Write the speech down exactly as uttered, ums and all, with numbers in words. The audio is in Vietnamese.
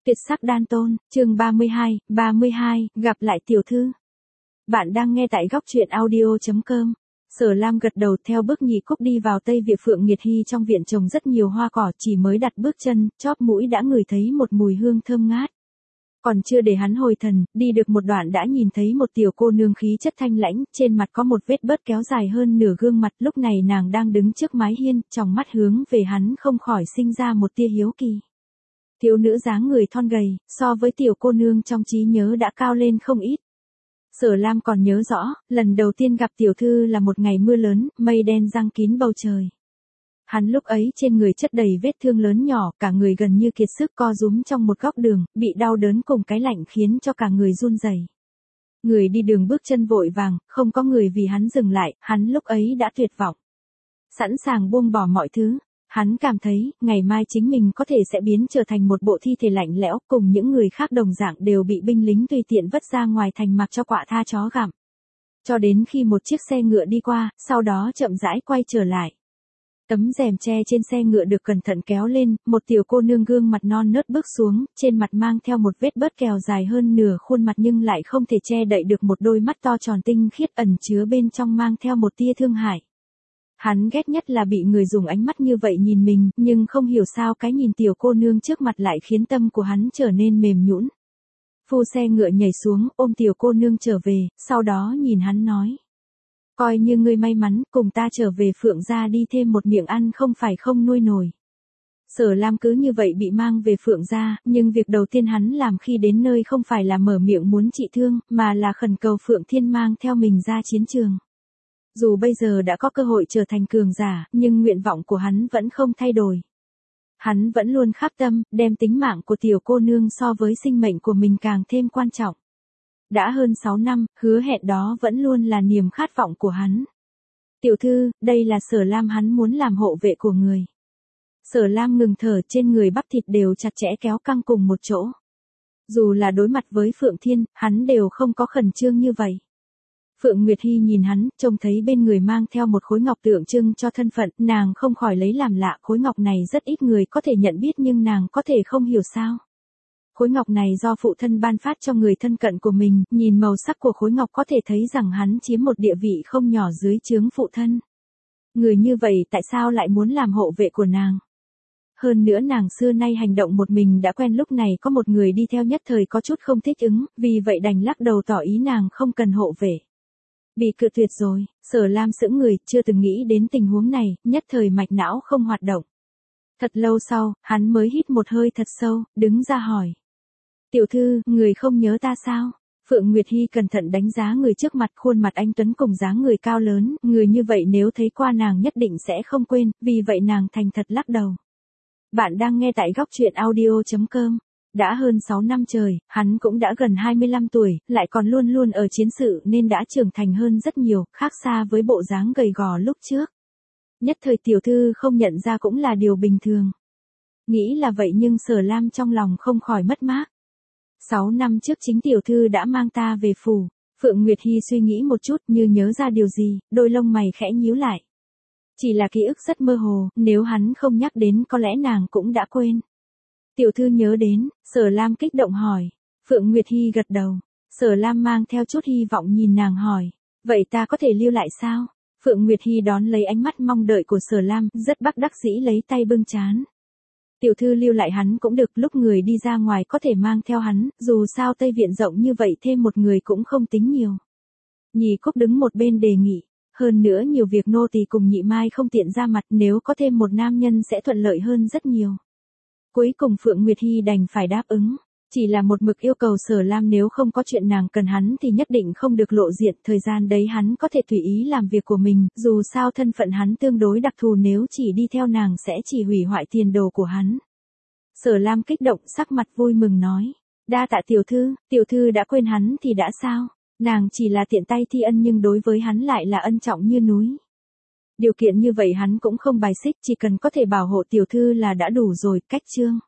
Tuyệt sắc đan tôn, chương ba mươi hai, ba mươi hai, gặp lại tiểu thư. Bạn đang nghe tại góc truyện audio chấm com. Sở Lam gật đầu theo bước nhị cúc đi vào Tây Viện. Phượng Nguyệt Hy trong viện trồng rất nhiều hoa cỏ, chỉ mới đặt bước chân, chóp mũi đã ngửi thấy một mùi hương thơm ngát. Còn chưa để hắn hồi thần, đi được một đoạn đã nhìn thấy một tiểu cô nương khí chất thanh lãnh, trên mặt có một vết bớt kéo dài hơn nửa gương mặt. Lúc này nàng đang đứng trước mái hiên, trong mắt hướng về hắn không khỏi sinh ra một tia hiếu kỳ. Thiếu nữ dáng người thon gầy, so với tiểu cô nương trong trí nhớ đã cao lên không ít. Sở Lam còn nhớ rõ, lần đầu tiên gặp tiểu thư là một ngày mưa lớn, mây đen giăng kín bầu trời. Hắn lúc ấy trên người chất đầy vết thương lớn nhỏ, cả người gần như kiệt sức co rúm trong một góc đường, bị đau đớn cùng cái lạnh khiến cho cả người run rẩy. Người đi đường bước chân vội vàng, không có người vì hắn dừng lại, hắn lúc ấy đã tuyệt vọng. Sẵn sàng buông bỏ mọi thứ. Hắn cảm thấy, ngày mai chính mình có thể sẽ biến trở thành một bộ thi thể lạnh lẽo, cùng những người khác đồng dạng đều bị binh lính tùy tiện vất ra ngoài thành mặc cho quạ tha chó gặm. Cho đến khi một chiếc xe ngựa đi qua, sau đó chậm rãi quay trở lại. Tấm rèm tre trên xe ngựa được cẩn thận kéo lên, một tiểu cô nương gương mặt non nớt bước xuống, trên mặt mang theo một vết bớt kèo dài hơn nửa khuôn mặt nhưng lại không thể che đậy được một đôi mắt to tròn tinh khiết ẩn chứa bên trong mang theo một tia thương hại. Hắn ghét nhất là bị người dùng ánh mắt như vậy nhìn mình, nhưng không hiểu sao cái nhìn tiểu cô nương trước mặt lại khiến tâm của hắn trở nên mềm nhũn. Phu xe ngựa nhảy xuống, ôm tiểu cô nương trở về, sau đó nhìn hắn nói. Coi như ngươi may mắn, cùng ta trở về Phượng gia đi thêm một miệng ăn không phải không nuôi nổi. Sở Lam cứ như vậy bị mang về Phượng gia, nhưng việc đầu tiên hắn làm khi đến nơi không phải là mở miệng muốn trị thương, mà là khẩn cầu Phượng Thiên mang theo mình ra chiến trường. Dù bây giờ đã có cơ hội trở thành cường giả, nhưng nguyện vọng của hắn vẫn không thay đổi. Hắn vẫn luôn khát tâm, đem tính mạng của tiểu cô nương so với sinh mệnh của mình càng thêm quan trọng. Đã hơn sáu năm, hứa hẹn đó vẫn luôn là niềm khát vọng của hắn. Tiểu thư, đây là Sở Lam, hắn muốn làm hộ vệ của người. Sở Lam ngừng thở, trên người bắp thịt đều chặt chẽ kéo căng cùng một chỗ. Dù là đối mặt với Phượng Thiên, hắn đều không có khẩn trương như vậy. Phượng Nguyệt Hy nhìn hắn, trông thấy bên người mang theo một khối ngọc tượng trưng cho thân phận, nàng không khỏi lấy làm lạ, khối ngọc này rất ít người có thể nhận biết nhưng nàng có thể không hiểu sao. Khối ngọc này do phụ thân ban phát cho người thân cận của mình, nhìn màu sắc của khối ngọc có thể thấy rằng hắn chiếm một địa vị không nhỏ dưới trướng phụ thân. Người như vậy tại sao lại muốn làm hộ vệ của nàng? Hơn nữa nàng xưa nay hành động một mình đã quen, lúc này có một người đi theo nhất thời có chút không thích ứng, vì vậy đành lắc đầu tỏ ý nàng không cần hộ vệ. Bị cự tuyệt rồi, Sở Lam sững người, chưa từng nghĩ đến tình huống này, nhất thời mạch não không hoạt động. Thật lâu sau, hắn mới hít một hơi thật sâu, đứng ra hỏi. Tiểu thư, người không nhớ ta sao? Phượng Nguyệt Hy cẩn thận đánh giá người trước mặt, khuôn mặt anh tuấn cùng dáng người cao lớn, người như vậy nếu thấy qua nàng nhất định sẽ không quên, vì vậy nàng thành thật lắc đầu. Bạn đang nghe tại góc truyện audio chấm com. Đã hơn sáu năm trời, hắn cũng đã gần hai mươi lăm tuổi, lại còn luôn luôn ở chiến sự nên đã trưởng thành hơn rất nhiều, khác xa với bộ dáng gầy gò lúc trước. Nhất thời tiểu thư không nhận ra cũng là điều bình thường. Nghĩ là vậy nhưng Sở Lam trong lòng không khỏi mất mát. Sáu năm trước chính tiểu thư đã mang ta về phủ. Phượng Nguyệt Hy suy nghĩ một chút như nhớ ra điều gì, đôi lông mày khẽ nhíu lại. Chỉ là ký ức rất mơ hồ, nếu hắn không nhắc đến có lẽ nàng cũng đã quên. Tiểu thư nhớ đến, Sở Lam kích động hỏi. Phượng Nguyệt Hy gật đầu. Sở Lam mang theo chút hy vọng nhìn nàng hỏi. Vậy ta có thể lưu lại sao? Phượng Nguyệt Hy đón lấy ánh mắt mong đợi của Sở Lam, rất bất đắc dĩ lấy tay bưng trán. Tiểu thư lưu lại hắn cũng được, lúc người đi ra ngoài có thể mang theo hắn, dù sao Tây Viện rộng như vậy thêm một người cũng không tính nhiều. Nhị Cúc đứng một bên đề nghị. Hơn nữa nhiều việc nô tỳ cùng Nhị Mai không tiện ra mặt, nếu có thêm một nam nhân sẽ thuận lợi hơn rất nhiều. Cuối cùng Phượng Nguyệt Hy đành phải đáp ứng. Chỉ là một mực yêu cầu Sở Lam nếu không có chuyện nàng cần hắn thì nhất định không được lộ diện, thời gian đấy hắn có thể tùy ý làm việc của mình, dù sao thân phận hắn tương đối đặc thù, nếu chỉ đi theo nàng sẽ chỉ hủy hoại tiền đồ của hắn. Sở Lam kích động, sắc mặt vui mừng nói. Đa tạ tiểu thư, tiểu thư đã quên hắn thì đã sao? Nàng chỉ là tiện tay thi ân nhưng đối với hắn lại là ân trọng như núi. Điều kiện như vậy hắn cũng không bài xích, chỉ cần có thể bảo hộ tiểu thư là đã đủ rồi, cách chương.